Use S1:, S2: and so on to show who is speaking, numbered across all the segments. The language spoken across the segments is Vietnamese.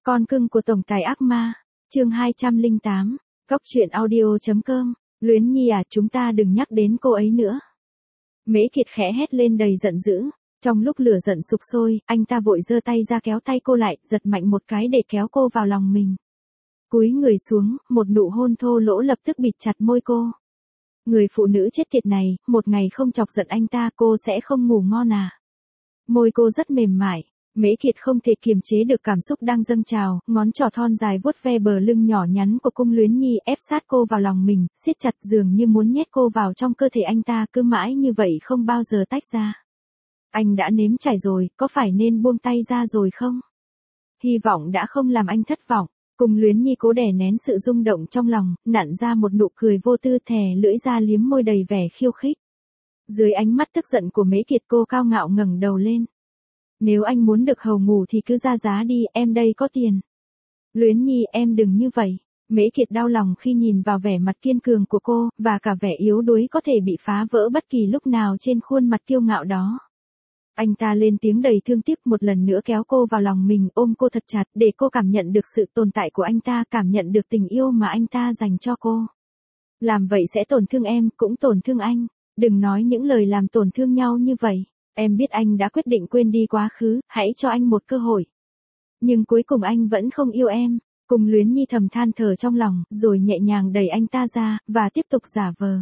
S1: Con cưng của tổng tài ác ma, chương 208, Góc truyện audio.com, Luyến Nhi à, chúng ta đừng nhắc đến cô ấy nữa. Mễ Kiệt khẽ hét lên đầy giận dữ, trong lúc lửa giận sục sôi, anh ta vội giơ tay ra kéo tay cô lại, giật mạnh một cái để kéo cô vào lòng mình. Cúi người xuống, một nụ hôn thô lỗ lập tức bịt chặt môi cô. Người phụ nữ chết tiệt này, một ngày không chọc giận anh ta cô sẽ không ngủ ngon à. Môi cô rất mềm mại. Mễ Kiệt không thể kiềm chế được cảm xúc đang dâng trào, ngón trỏ thon dài vuốt ve bờ lưng nhỏ nhắn của cung Luyến Nhi, ép sát cô vào lòng mình, siết chặt dường như muốn nhét cô vào trong cơ thể anh ta, cứ mãi như vậy không bao giờ tách ra. Anh đã nếm trải rồi, có phải nên buông tay ra rồi không? Hy vọng đã không làm anh thất vọng. Cung Luyến Nhi cố đè nén sự rung động trong lòng, nặn ra một nụ cười vô tư, thè lưỡi ra liếm môi đầy vẻ khiêu khích. Dưới ánh mắt tức giận của Mễ Kiệt, cô cao ngạo ngẩng đầu lên. Nếu anh muốn được hầu ngủ thì cứ ra giá đi, em đây có tiền. Luyến Nhi, em đừng như vậy. Mễ Kiệt đau lòng khi nhìn vào vẻ mặt kiên cường của cô, và cả vẻ yếu đuối có thể bị phá vỡ bất kỳ lúc nào trên khuôn mặt kiêu ngạo đó. Anh ta lên tiếng đầy thương tiếc, một lần nữa kéo cô vào lòng mình, ôm cô thật chặt để cô cảm nhận được sự tồn tại của anh ta, cảm nhận được tình yêu mà anh ta dành cho cô. Làm vậy sẽ tổn thương em, cũng tổn thương anh. Đừng nói những lời làm tổn thương nhau như vậy. Em biết anh đã quyết định quên đi quá khứ, hãy cho anh một cơ hội. Nhưng cuối cùng anh vẫn không yêu em. Cung Luyến Nhi thầm than thở trong lòng, rồi nhẹ nhàng đẩy anh ta ra, và tiếp tục giả vờ.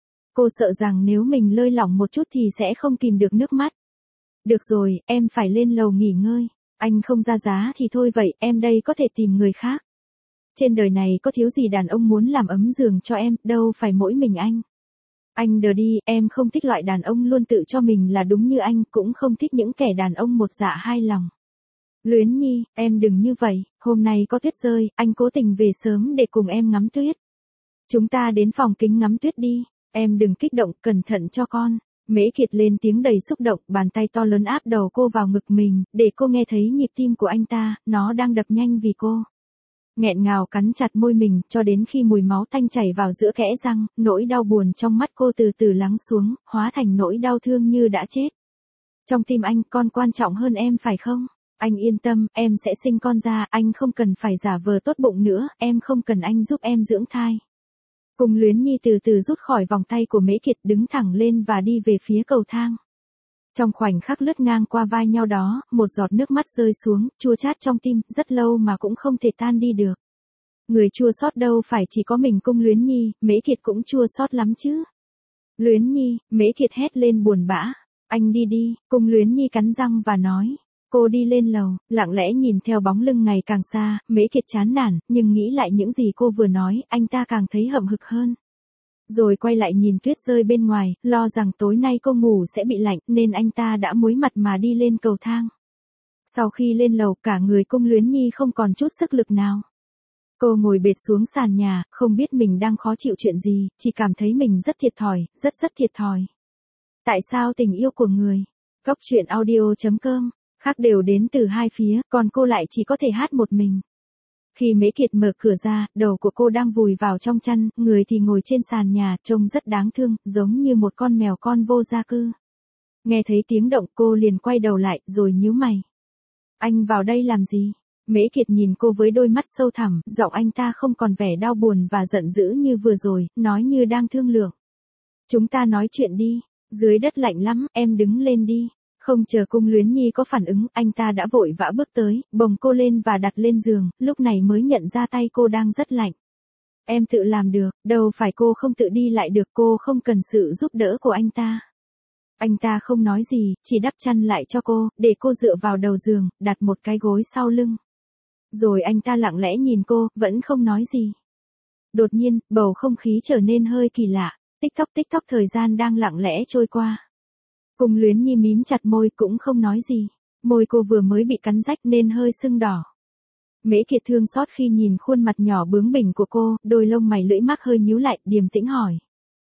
S1: Cô sợ rằng nếu mình lơi lỏng một chút thì sẽ không kìm được nước mắt. Được rồi, em phải lên lầu nghỉ ngơi. Anh không ra giá thì thôi vậy, em đây có thể tìm người khác. Trên đời này có thiếu gì đàn ông muốn làm ấm giường cho em, đâu phải mỗi mình anh. Anh đờ đi, em không thích loại đàn ông luôn tự cho mình là đúng như anh, cũng không thích những kẻ đàn ông một dạ hai lòng. Luyến Nhi, em đừng như vậy, hôm nay có tuyết rơi, anh cố tình về sớm để cùng em ngắm tuyết. Chúng ta đến phòng kính ngắm tuyết đi, em đừng kích động, cẩn thận cho con. Mễ Kiệt lên tiếng đầy xúc động, bàn tay to lớn áp đầu cô vào ngực mình, để cô nghe thấy nhịp tim của anh ta, nó đang đập nhanh vì cô. Nghẹn ngào cắn chặt môi mình, cho đến khi mùi máu tanh chảy vào giữa kẽ răng, nỗi đau buồn trong mắt cô từ từ lắng xuống, hóa thành nỗi đau thương như đã chết. Trong tim anh, con quan trọng hơn em phải không? Anh yên tâm, em sẽ sinh con ra, anh không cần phải giả vờ tốt bụng nữa, em không cần anh giúp em dưỡng thai. Cung Luyến Nhi từ từ rút khỏi vòng tay của Mễ Kiệt, đứng thẳng lên và đi về phía cầu thang. Trong khoảnh khắc lướt ngang qua vai nhau đó, một giọt nước mắt rơi xuống, chua chát trong tim, rất lâu mà cũng không thể tan đi được. Người chua xót đâu phải chỉ có mình Cung Luyến Nhi, Mễ Kiệt cũng chua xót lắm chứ. Luyến Nhi, Mễ Kiệt hét lên buồn bã. Anh đi đi, Cung Luyến Nhi cắn răng và nói. Cô đi lên lầu, lặng lẽ nhìn theo bóng lưng ngày càng xa, Mễ Kiệt chán nản, nhưng nghĩ lại những gì cô vừa nói, anh ta càng thấy hậm hực hơn. Rồi quay lại nhìn tuyết rơi bên ngoài, lo rằng tối nay cô ngủ sẽ bị lạnh, nên anh ta đã muối mặt mà đi lên cầu thang. Sau khi lên lầu, cả người Cung Luyến Nhi không còn chút sức lực nào. Cô ngồi bệt xuống sàn nhà, không biết mình đang khó chịu chuyện gì, chỉ cảm thấy mình rất thiệt thòi, rất thiệt thòi. Tại sao tình yêu của người? Góc truyện audio.com, khác đều đến từ hai phía, còn cô lại chỉ có thể hát một mình. Khi Mễ Kiệt mở cửa ra, đầu của cô đang vùi vào trong chăn, người thì ngồi trên sàn nhà, trông rất đáng thương, giống như một con mèo con vô gia cư. Nghe thấy tiếng động cô liền quay đầu lại, rồi nhíu mày. Anh vào đây làm gì? Mễ Kiệt nhìn cô với đôi mắt sâu thẳm, giọng anh ta không còn vẻ đau buồn và giận dữ như vừa rồi, nói như đang thương lượng. Chúng ta nói chuyện đi, dưới đất lạnh lắm, em đứng lên đi. Không chờ Cung Luyến Nhi có phản ứng, anh ta đã vội vã bước tới, bồng cô lên và đặt lên giường, lúc này mới nhận ra tay cô đang rất lạnh. Em tự làm được, đâu phải cô không tự đi lại được, cô không cần sự giúp đỡ của anh ta. Anh ta không nói gì, chỉ đắp chăn lại cho cô, để cô dựa vào đầu giường, đặt một cái gối sau lưng. Rồi anh ta lặng lẽ nhìn cô, vẫn không nói gì. Đột nhiên, bầu không khí trở nên hơi kỳ lạ, tích tóc thời gian đang lặng lẽ trôi qua. Cung Luyến Nhi mím chặt môi cũng không nói gì. Môi cô vừa mới bị cắn rách nên hơi sưng đỏ. Mễ Kiệt thương xót khi nhìn khuôn mặt nhỏ bướng bỉnh của cô, đôi lông mày lưỡi mắc hơi nhíu lại, điềm tĩnh hỏi.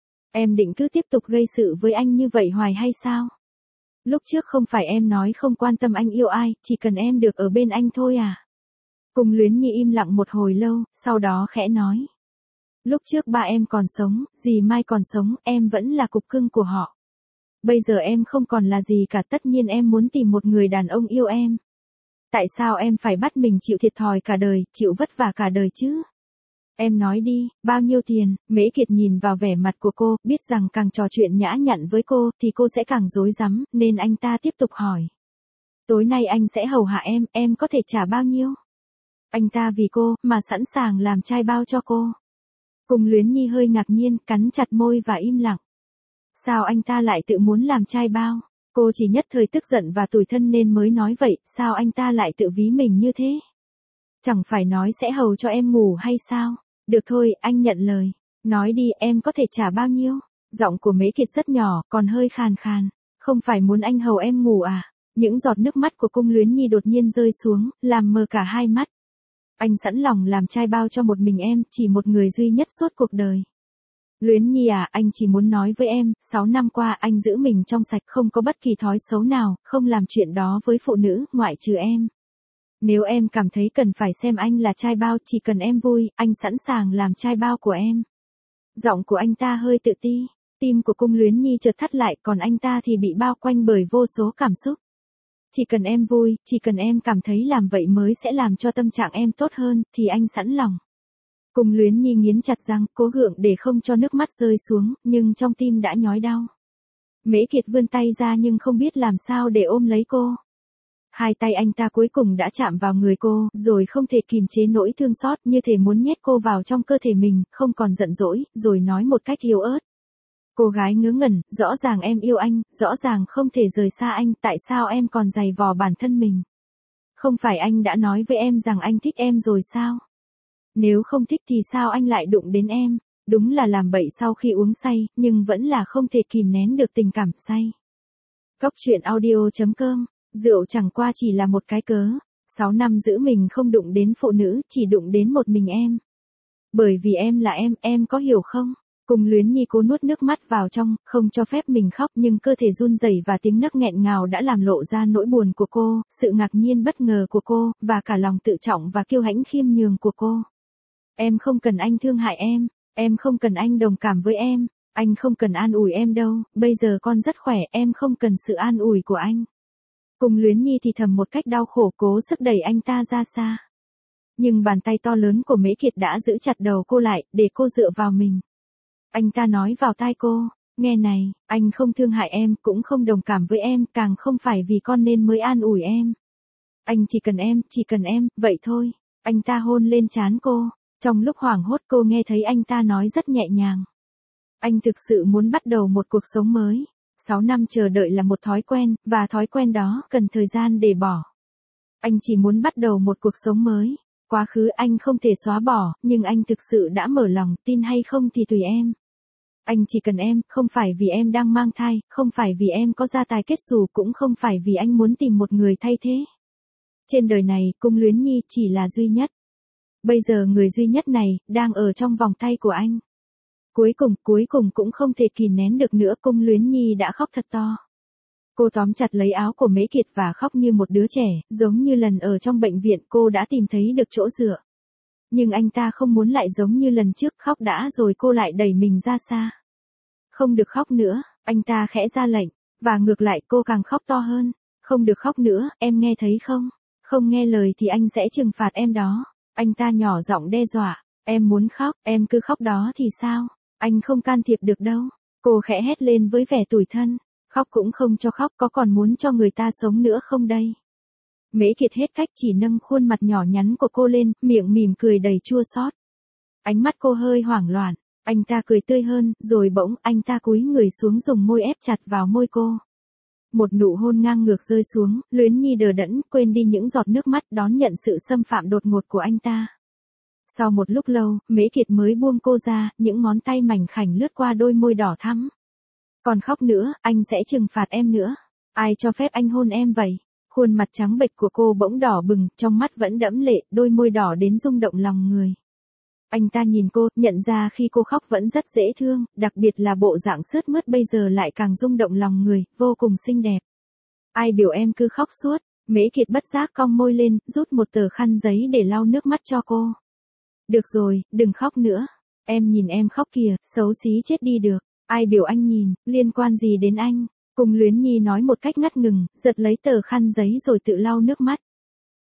S1: Em định cứ tiếp tục gây sự với anh như vậy hoài hay sao? Lúc trước không phải em nói không quan tâm anh yêu ai, chỉ cần em được ở bên anh thôi à? Cung Luyến Nhi im lặng một hồi lâu, sau đó khẽ nói. Lúc trước ba em còn sống, dì Mai còn sống, em vẫn là cục cưng của họ. Bây giờ em không còn là gì cả, tất nhiên em muốn tìm một người đàn ông yêu em. Tại sao em phải bắt mình chịu thiệt thòi cả đời, chịu vất vả cả đời chứ? Em nói đi, bao nhiêu tiền? Mễ Kiệt nhìn vào vẻ mặt của cô, biết rằng càng trò chuyện nhã nhặn với cô, thì cô sẽ càng rối rắm, nên anh ta tiếp tục hỏi. Tối nay anh sẽ hầu hạ em có thể trả bao nhiêu? Anh ta vì cô, mà sẵn sàng làm trai bao cho cô. Cung Luyến Nhi hơi ngạc nhiên, cắn chặt môi và im lặng. Sao anh ta lại tự muốn làm trai bao? Cô chỉ nhất thời tức giận và tủi thân nên mới nói vậy, sao anh ta lại tự ví mình như thế? Chẳng phải nói sẽ hầu cho em ngủ hay sao? Được thôi, anh nhận lời. Nói đi, em có thể trả bao nhiêu? Giọng của Mễ Kiệt rất nhỏ, còn hơi khàn khàn. Không phải muốn anh hầu em ngủ à? Những giọt nước mắt của Cung Luyến Nhi đột nhiên rơi xuống, làm mờ cả hai mắt. Anh sẵn lòng làm trai bao cho một mình em, chỉ một người duy nhất suốt cuộc đời. Luyến Nhi à, anh chỉ muốn nói với em, 6 năm qua anh giữ mình trong sạch, không có bất kỳ thói xấu nào, không làm chuyện đó với phụ nữ, ngoại trừ em. Nếu em cảm thấy cần phải xem anh là trai bao, chỉ cần em vui, anh sẵn sàng làm trai bao của em. Giọng của anh ta hơi tự ti, tim của Cung Luyến Nhi chợt thắt lại, còn anh ta thì bị bao quanh bởi vô số cảm xúc. Chỉ cần em vui, chỉ cần em cảm thấy làm vậy mới sẽ làm cho tâm trạng em tốt hơn, thì anh sẵn lòng. Cung Luyến Nhi nghiến chặt răng, cố gượng để không cho nước mắt rơi xuống, nhưng trong tim đã nhói đau. Mễ Kiệt vươn tay ra nhưng không biết làm sao để ôm lấy cô. Hai tay anh ta cuối cùng đã chạm vào người cô, rồi không thể kìm chế nỗi thương xót, như thể muốn nhét cô vào trong cơ thể mình, không còn giận dỗi, rồi nói một cách yếu ớt. Cô gái ngớ ngẩn, rõ ràng em yêu anh, rõ ràng không thể rời xa anh, tại sao em còn giày vò bản thân mình? Không phải anh đã nói với em rằng anh thích em rồi sao? Nếu không thích thì sao anh lại đụng đến em? Đúng là làm bậy sau khi uống say, nhưng vẫn là không thể kìm nén được tình cảm say. Cóc truyện audio.com, rượu chẳng qua chỉ là một cái cớ. 6 năm giữ mình không đụng đến phụ nữ, chỉ đụng đến một mình em. Bởi vì em là em có hiểu không? Cung Luyến Nhi cố nuốt nước mắt vào trong, không cho phép mình khóc, nhưng cơ thể run rẩy và tiếng nấc nghẹn ngào đã làm lộ ra nỗi buồn của cô, sự ngạc nhiên bất ngờ của cô, và cả lòng tự trọng và kiêu hãnh khiêm nhường của cô. Em không cần anh thương hại em không cần anh đồng cảm với em, anh không cần an ủi em đâu, bây giờ con rất khỏe, em không cần sự an ủi của anh. Cung Luyến Nhi thì thầm một cách đau khổ, cố sức đẩy anh ta ra xa. Nhưng bàn tay to lớn của Mễ Kiệt đã giữ chặt đầu cô lại, để cô dựa vào mình. Anh ta nói vào tai cô, nghe này, anh không thương hại em, cũng không đồng cảm với em, càng không phải vì con nên mới an ủi em. Anh chỉ cần em, vậy thôi. Anh ta hôn lên trán cô. Trong lúc hoảng hốt cô nghe thấy anh ta nói rất nhẹ nhàng. Anh thực sự muốn bắt đầu một cuộc sống mới. 6 năm chờ đợi là một thói quen, và thói quen đó cần thời gian để bỏ. Anh chỉ muốn bắt đầu một cuộc sống mới. Quá khứ anh không thể xóa bỏ, nhưng anh thực sự đã mở lòng, tin hay không thì tùy em. Anh chỉ cần em, không phải vì em đang mang thai, không phải vì em có gia tài kết xù, cũng không phải vì anh muốn tìm một người thay thế. Trên đời này, Cung Luyến Nhi chỉ là duy nhất. Bây giờ người duy nhất này, đang ở trong vòng tay của anh. Cuối cùng cũng không thể kìm nén được nữa, Cung Luyến Nhi đã khóc thật to. Cô tóm chặt lấy áo của Mễ Kiệt và khóc như một đứa trẻ, giống như lần ở trong bệnh viện cô đã tìm thấy được chỗ dựa. Nhưng anh ta không muốn lại giống như lần trước, khóc đã rồi cô lại đẩy mình ra xa. Không được khóc nữa, anh ta khẽ ra lệnh, và ngược lại cô càng khóc to hơn. Không được khóc nữa, em nghe thấy không? Không nghe lời thì anh sẽ trừng phạt em đó. Anh ta nhỏ giọng đe dọa, em muốn khóc, em cứ khóc đó thì sao? Anh không can thiệp được đâu. Cô khẽ hét lên với vẻ tủi thân, khóc cũng không cho khóc, có còn muốn cho người ta sống nữa không đây? Mễ Kiệt hết cách chỉ nâng khuôn mặt nhỏ nhắn của cô lên, miệng mỉm cười đầy chua xót. Ánh mắt cô hơi hoảng loạn, anh ta cười tươi hơn, rồi bỗng anh ta cúi người xuống dùng môi ép chặt vào môi cô. Một nụ hôn ngang ngược rơi xuống, Luyến Nhi đờ đẫn, quên đi những giọt nước mắt, đón nhận sự xâm phạm đột ngột của anh ta. Sau một lúc lâu, Mễ Kiệt mới buông cô ra, những ngón tay mảnh khảnh lướt qua đôi môi đỏ thắm. Còn khóc nữa, anh sẽ trừng phạt em nữa. Ai cho phép anh hôn em vậy? Khuôn mặt trắng bệch của cô bỗng đỏ bừng, trong mắt vẫn đẫm lệ, đôi môi đỏ đến rung động lòng người. Anh ta nhìn cô, nhận ra khi cô khóc vẫn rất dễ thương, đặc biệt là bộ dạng sướt mướt bây giờ lại càng rung động lòng người, vô cùng xinh đẹp. Ai biểu em cứ khóc suốt? Mễ Kiệt bất giác cong môi lên, rút một tờ khăn giấy để lau nước mắt cho cô. Được rồi, đừng khóc nữa. Em nhìn em khóc kìa, xấu xí chết đi được. Ai biểu anh nhìn, liên quan gì đến anh? Cung Luyến Nhi nói một cách ngắt ngừng, giật lấy tờ khăn giấy rồi tự lau nước mắt.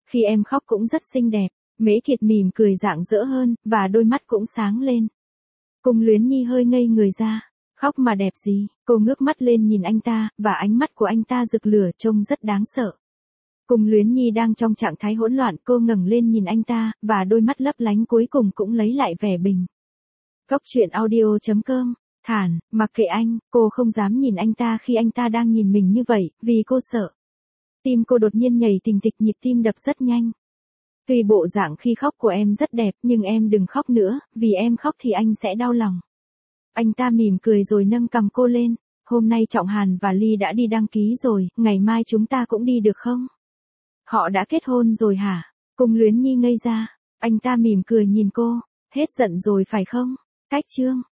S1: Khi em khóc cũng rất xinh đẹp. Mễ Kiệt mỉm cười rạng rỡ hơn, và đôi mắt cũng sáng lên. Cung Luyến Nhi hơi ngây người ra. Khóc mà đẹp gì? Cô ngước mắt lên nhìn anh ta, và ánh mắt của anh ta rực lửa trông rất đáng sợ. Cung Luyến Nhi đang trong trạng thái hỗn loạn, cô ngẩng lên nhìn anh ta, và đôi mắt lấp lánh cuối cùng cũng lấy lại vẻ bình. Cốc truyện audio.com. Thản, mặc kệ anh, cô không dám nhìn anh ta khi anh ta đang nhìn mình như vậy, vì cô sợ. Tim cô đột nhiên nhảy thình thịch, nhịp tim đập rất nhanh. Tuy bộ dạng khi khóc của em rất đẹp, nhưng em đừng khóc nữa, vì em khóc thì anh sẽ đau lòng. Anh ta mỉm cười rồi nâng cằm cô lên. Hôm nay Trọng Hàn và Ly đã đi đăng ký rồi, ngày mai chúng ta cũng đi được không? Họ đã kết hôn rồi hả? Cung Luyến Nhi ngây ra. Anh ta mỉm cười nhìn cô. Hết giận rồi phải không? Cách chương.